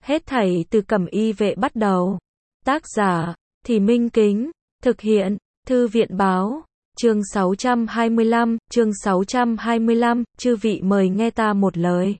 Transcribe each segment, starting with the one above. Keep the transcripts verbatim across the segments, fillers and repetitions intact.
Hết thảy từ Cẩm Y Vệ bắt đầu. Tác giả, Thì Minh Kính. Thực hiện, Thư viện Báo. Chương sáu trăm hai mươi lăm, chương sáu trăm hai mươi lăm, chư vị mời nghe ta một lời.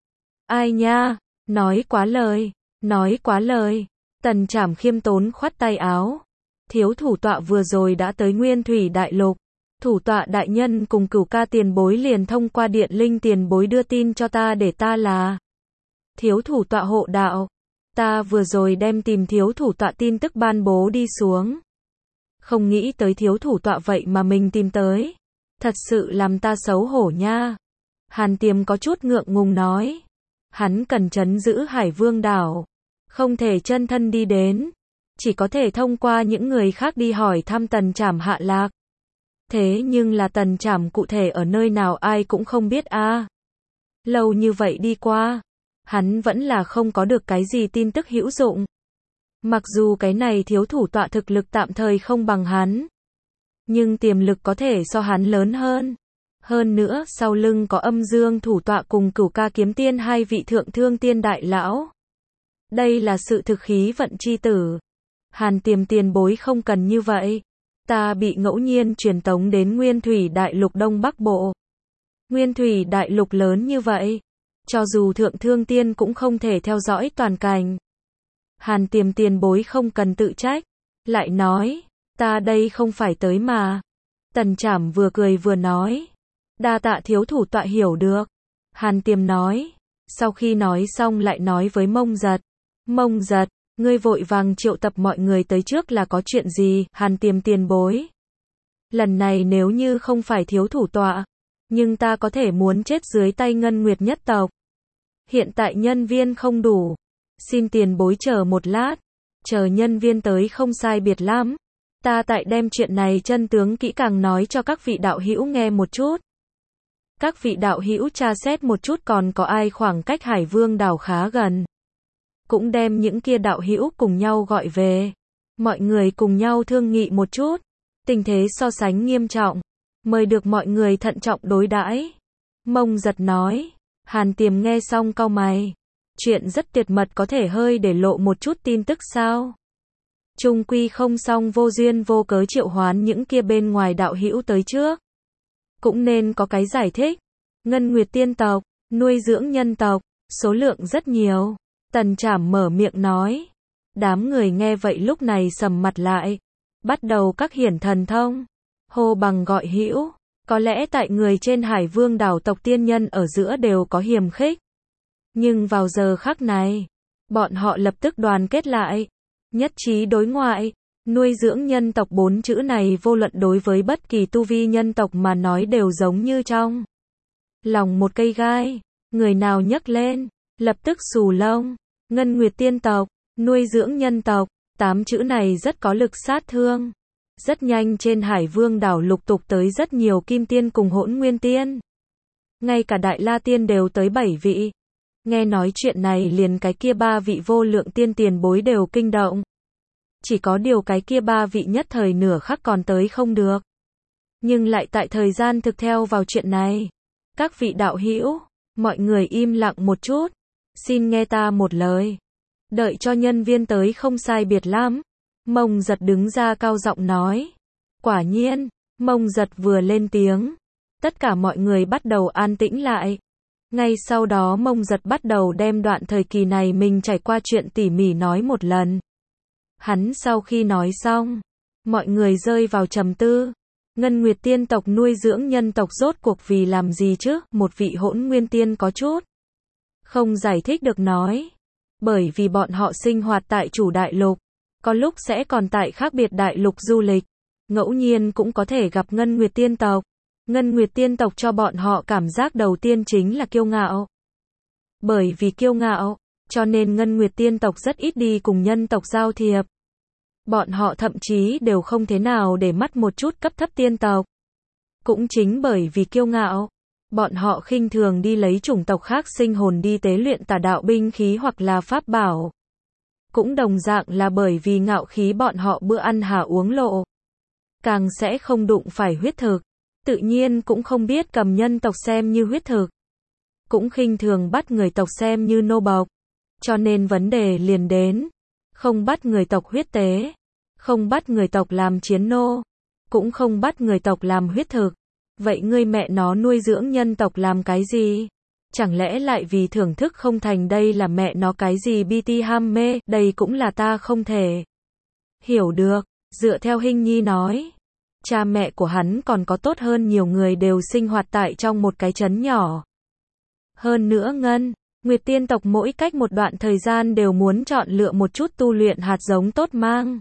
Ai nha, nói quá lời, nói quá lời. Tần Trảm khiêm tốn khoát tay áo. Thiếu thủ tọa vừa rồi đã tới Nguyên Thủy Đại Lục. Thủ tọa đại nhân cùng Cửu Ca tiền bối liền thông qua điện linh tiền bối đưa tin cho ta để ta là thiếu thủ tọa hộ đạo. Ta vừa rồi đem tìm thiếu thủ tọa tin tức ban bố đi xuống. Không nghĩ tới thiếu thủ tọa vậy mà mình tìm tới. Thật sự làm ta xấu hổ nha. Hàn Tiềm có chút ngượng ngùng nói. Hắn cần trấn giữ Hải Vương đảo. Không thể chân thân đi đến. Chỉ có thể thông qua những người khác đi hỏi thăm Tần Trảm hạ lạc. Thế nhưng là Tần Trảm cụ thể ở nơi nào ai cũng không biết a. À. Lâu như vậy đi qua. Hắn vẫn là không có được cái gì tin tức hữu dụng. Mặc dù cái này thiếu thủ tọa thực lực tạm thời không bằng hắn. Nhưng tiềm lực có thể so hắn lớn hơn. Hơn nữa sau lưng có Âm Dương thủ tọa cùng Cửu Ca kiếm tiên hai vị thượng thương tiên đại lão. Đây là sự thực khí vận chi tử. Hàn Tiềm tiền bối không cần như vậy. Ta bị ngẫu nhiên truyền tống đến Nguyên Thủy Đại Lục Đông Bắc Bộ. Nguyên Thủy Đại Lục lớn như vậy. Cho dù thượng thương tiên cũng không thể theo dõi toàn cảnh. Hàn Tiềm tiền bối không cần tự trách. Lại nói, ta đây không phải tới mà. Tần Trảm vừa cười vừa nói. Đa tạ thiếu thủ tọa hiểu được. Hàn Tiềm nói. Sau khi nói xong lại nói với Mông Giật. Mông Giật, ngươi vội vàng triệu tập mọi người tới trước là có chuyện gì? Hàn Tiềm tiền bối. Lần này nếu như không phải thiếu thủ tọa. Nhưng ta có thể muốn chết dưới tay Ngân Nguyệt nhất tộc. Hiện tại nhân viên không đủ. Xin tiền bối chờ một lát. Chờ nhân viên tới không sai biệt lắm. Ta tại đem chuyện này chân tướng kỹ càng nói cho các vị đạo hữu nghe một chút. Các vị đạo hữu tra xét một chút còn có ai khoảng cách Hải Vương đảo khá gần. Cũng đem những kia đạo hữu cùng nhau gọi về. Mọi người cùng nhau thương nghị một chút. Tình thế so sánh nghiêm trọng. Mời được mọi người thận trọng đối đãi. Mông Giật nói. Hàn Tiềm nghe xong cau mày. Chuyện rất tuyệt mật có thể hơi để lộ một chút tin tức sao? Chung quy không xong vô duyên vô cớ triệu hoán những kia bên ngoài đạo hữu tới trước. Cũng nên có cái giải thích. Ngân Nguyệt tiên tộc, nuôi dưỡng nhân tộc, số lượng rất nhiều. Tần Trảm mở miệng nói. Đám người nghe vậy lúc này sầm mặt lại. Bắt đầu các hiển thần thông. Hô bằng gọi hữu. Có lẽ tại người trên Hải Vương đảo tộc tiên nhân ở giữa đều có hiềm khích. Nhưng vào giờ khắc này, bọn họ lập tức đoàn kết lại. Nhất trí đối ngoại. Nuôi dưỡng nhân tộc bốn chữ này vô luận đối với bất kỳ tu vi nhân tộc mà nói đều giống như trong lòng một cây gai. Người nào nhấc lên, lập tức xù lông. Ngân Nguyệt tiên tộc, nuôi dưỡng nhân tộc, tám chữ này rất có lực sát thương. Rất nhanh trên Hải Vương đảo lục tục tới rất nhiều kim tiên cùng hỗn nguyên tiên. Ngay cả Đại La tiên đều tới bảy vị. Nghe nói chuyện này liền cái kia ba vị vô lượng tiên tiền bối đều kinh động. Chỉ có điều cái kia ba vị nhất thời nửa khắc còn tới không được. Nhưng lại tại thời gian thực theo vào chuyện này. Các vị đạo hữu, mọi người im lặng một chút. Xin nghe ta một lời. Đợi cho nhân viên tới không sai biệt lắm. Mông Giật đứng ra cao giọng nói. Quả nhiên, Mông Giật vừa lên tiếng. Tất cả mọi người bắt đầu an tĩnh lại. Ngay sau đó Mông Giật bắt đầu đem đoạn thời kỳ này mình trải qua chuyện tỉ mỉ nói một lần. Hắn sau khi nói xong, mọi người rơi vào trầm tư. Ngân Nguyệt tiên tộc nuôi dưỡng nhân tộc rốt cuộc vì làm gì chứ? Một vị hỗn nguyên tiên có chút không giải thích được nói. Bởi vì bọn họ sinh hoạt tại chủ đại lục. Có lúc sẽ còn tại khác biệt đại lục du lịch. Ngẫu nhiên cũng có thể gặp Ngân Nguyệt tiên tộc. Ngân Nguyệt tiên tộc cho bọn họ cảm giác đầu tiên chính là kiêu ngạo. Bởi vì kiêu ngạo, cho nên Ngân Nguyệt tiên tộc rất ít đi cùng nhân tộc giao thiệp. Bọn họ thậm chí đều không thế nào để mắt một chút cấp thấp tiên tộc. Cũng chính bởi vì kiêu ngạo, bọn họ khinh thường đi lấy chủng tộc khác sinh hồn đi tế luyện tà đạo binh khí hoặc là pháp bảo. Cũng đồng dạng là bởi vì ngạo khí bọn họ bữa ăn hà uống lộ. Càng sẽ không đụng phải huyết thực. Tự nhiên cũng không biết cầm nhân tộc xem như huyết thực. Cũng khinh thường bắt người tộc xem như nô bộc. Cho nên vấn đề liền đến. Không bắt người tộc huyết tế. Không bắt người tộc làm chiến nô. Cũng không bắt người tộc làm huyết thực. Vậy ngươi mẹ nó nuôi dưỡng nhân tộc làm cái gì? Chẳng lẽ lại vì thưởng thức không thành, đây là mẹ nó cái gì bi ti ham mê, đây cũng là ta không thể hiểu được. Dựa theo Hinh Nhi nói, cha mẹ của hắn còn có tốt hơn nhiều người đều sinh hoạt tại trong một cái trấn nhỏ. Hơn nữa Ngân Nguyệt tiên tộc mỗi cách một đoạn thời gian đều muốn chọn lựa một chút tu luyện hạt giống tốt mang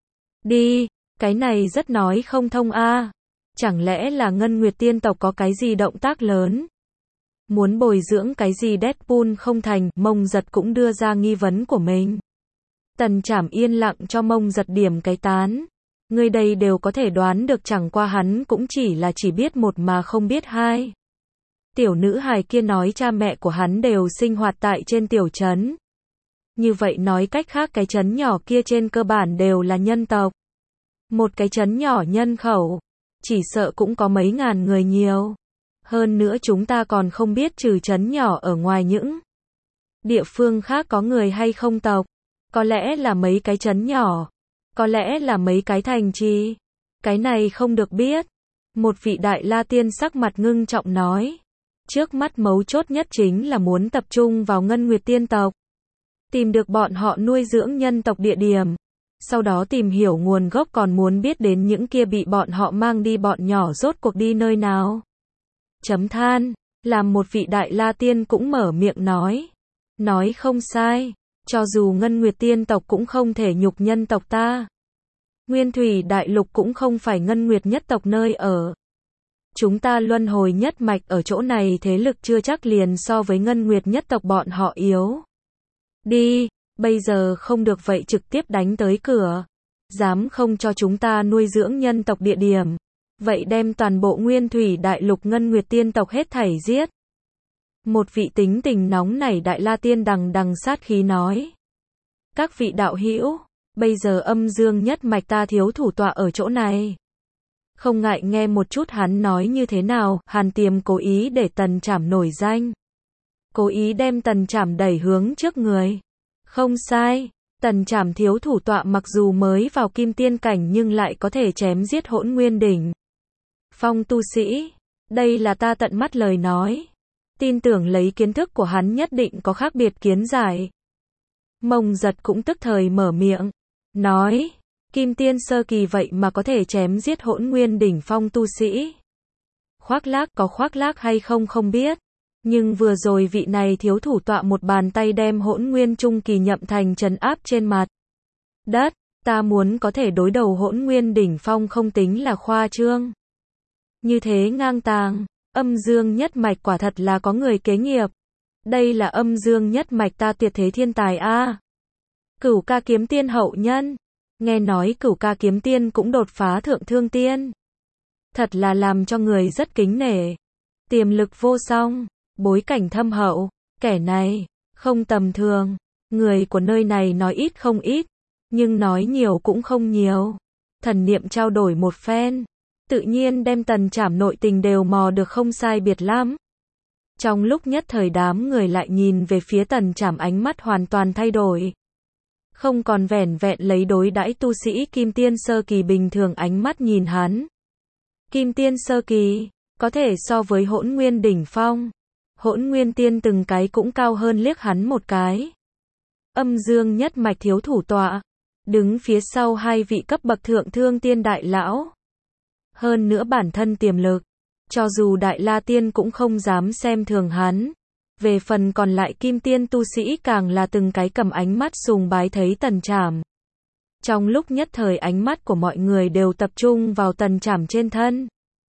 đi, cái này rất nói không thông a. Chẳng lẽ là Ngân Nguyệt tiên tộc có cái gì động tác lớn? Muốn bồi dưỡng cái gì Deadpool không thành, Mông Giật cũng đưa ra nghi vấn của mình. Tần Trảm yên lặng cho Mông Giật điểm cái tán. Người đây đều có thể đoán được, chẳng qua hắn cũng chỉ là chỉ biết một mà không biết hai. Tiểu nữ hài kia nói cha mẹ của hắn đều sinh hoạt tại trên tiểu trấn. Như vậy nói cách khác cái trấn nhỏ kia trên cơ bản đều là nhân tộc. Một cái trấn nhỏ nhân khẩu, chỉ sợ cũng có mấy ngàn người nhiều. Hơn nữa chúng ta còn không biết trừ trấn nhỏ ở ngoài những địa phương khác có người hay không tộc. Có lẽ là mấy cái trấn nhỏ. Có lẽ là mấy cái thành trì. Cái này không được biết. Một vị đại la tiên sắc mặt ngưng trọng nói. Trước mắt mấu chốt nhất chính là muốn tập trung vào Ngân Nguyệt tiên tộc. Tìm được bọn họ nuôi dưỡng nhân tộc địa điểm. Sau đó tìm hiểu nguồn gốc, còn muốn biết đến những kia bị bọn họ mang đi bọn nhỏ rốt cuộc đi nơi nào. Chấm than, làm một vị đại la tiên cũng mở miệng nói. Nói không sai, cho dù Ngân Nguyệt tiên tộc cũng không thể nhục nhân tộc ta. Nguyên Thủy Đại Lục cũng không phải Ngân Nguyệt nhất tộc nơi ở. Chúng ta luân hồi nhất mạch ở chỗ này thế lực chưa chắc liền so với Ngân Nguyệt nhất tộc bọn họ yếu. Đi, bây giờ không được vậy trực tiếp đánh tới cửa. Dám không cho chúng ta nuôi dưỡng nhân tộc địa điểm. Vậy đem toàn bộ Nguyên Thủy Đại Lục Ngân Nguyệt tiên tộc hết thảy giết. Một vị tính tình nóng nảy đại la tiên đằng đằng sát khí nói. Các vị đạo hữu, bây giờ âm dương nhất mạch ta thiếu thủ tọa ở chỗ này. Không ngại nghe một chút hắn nói như thế nào. Hàn Tiềm cố ý để Tần Trảm nổi danh. Cố ý đem Tần Trảm đẩy hướng trước người. Không sai, Tần Trảm thiếu thủ tọa mặc dù mới vào kim tiên cảnh nhưng lại có thể chém giết hỗn nguyên đỉnh phong tu sĩ. Đây là ta tận mắt lời nói. Tin tưởng lấy kiến thức của hắn nhất định có khác biệt kiến giải. Mông Giật cũng tức thời mở miệng. Nói, kim tiên sơ kỳ vậy mà có thể chém giết hỗn nguyên đỉnh phong tu sĩ. Khoác lác, có khoác lác hay không không biết. Nhưng vừa rồi vị này thiếu thủ tọa một bàn tay đem hỗn nguyên trung kỳ Nhậm Thành trấn áp trên mặt đất. Ta muốn có thể đối đầu hỗn nguyên đỉnh phong không tính là khoa trương. Như thế ngang tàng, âm dương nhất mạch quả thật là có người kế nghiệp. Đây là âm dương nhất mạch ta tuyệt thế thiên tài a. Cửu ca kiếm tiên hậu nhân. Nghe nói cửu ca kiếm tiên cũng đột phá thượng thương tiên. Thật là làm cho người rất kính nể. Tiềm lực vô song, bối cảnh thâm hậu, kẻ này không tầm thường. Người của nơi này nói ít không ít, nhưng nói nhiều cũng không nhiều. Thần niệm trao đổi một phen, tự nhiên đem Tần Trảm nội tình đều mò được không sai biệt lắm. Trong lúc nhất thời đám người lại nhìn về phía Tần Trảm, ánh mắt hoàn toàn thay đổi. Không còn vẻn vẹn lấy đối đãi tu sĩ kim tiên sơ kỳ bình thường ánh mắt nhìn hắn. Kim tiên sơ kỳ, có thể so với hỗn nguyên đỉnh phong. Hỗn nguyên tiên từng cái cũng cao hơn liếc hắn một cái. Âm dương nhất mạch thiếu thủ tọa, đứng phía sau hai vị cấp bậc thượng thương tiên đại lão. Hơn nữa bản thân tiềm lực, cho dù đại la tiên cũng không dám xem thường hắn. Về phần còn lại kim tiên tu sĩ càng là từng cái cầm ánh mắt sùng bái thấy Tần Trảm. Trong lúc nhất thời ánh mắt của mọi người đều tập trung vào Tần Trảm trên thân.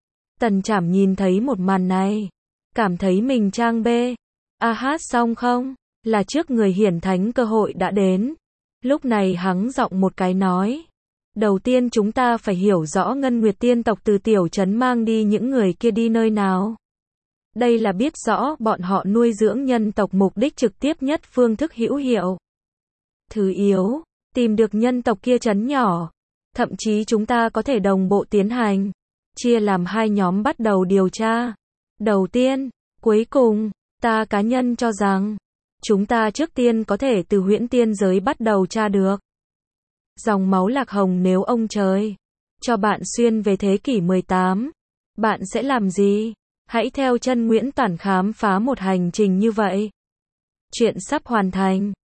Tần Trảm nhìn thấy một màn này, cảm thấy mình trang bê. A hát xong không? Là trước người hiển thánh cơ hội đã đến. Lúc này hắng giọng một cái nói. Đầu tiên chúng ta phải hiểu rõ Ngân Nguyệt tiên tộc từ tiểu trấn mang đi những người kia đi nơi nào. Đây là biết rõ bọn họ nuôi dưỡng nhân tộc mục đích trực tiếp nhất, phương thức hữu hiệu. Thứ yếu, tìm được nhân tộc kia trấn nhỏ. Thậm chí chúng ta có thể đồng bộ tiến hành. Chia làm hai nhóm bắt đầu điều tra. Đầu tiên, cuối cùng, ta cá nhân cho rằng, Chúng ta trước tiên có thể từ huyễn tiên giới bắt đầu tra được. Dòng máu Lạc Hồng, nếu ông trời cho bạn xuyên về thế kỷ mười tám, bạn sẽ làm gì? Hãy theo chân Nguyễn Toản khám phá một hành trình như vậy. Chuyện sắp hoàn thành.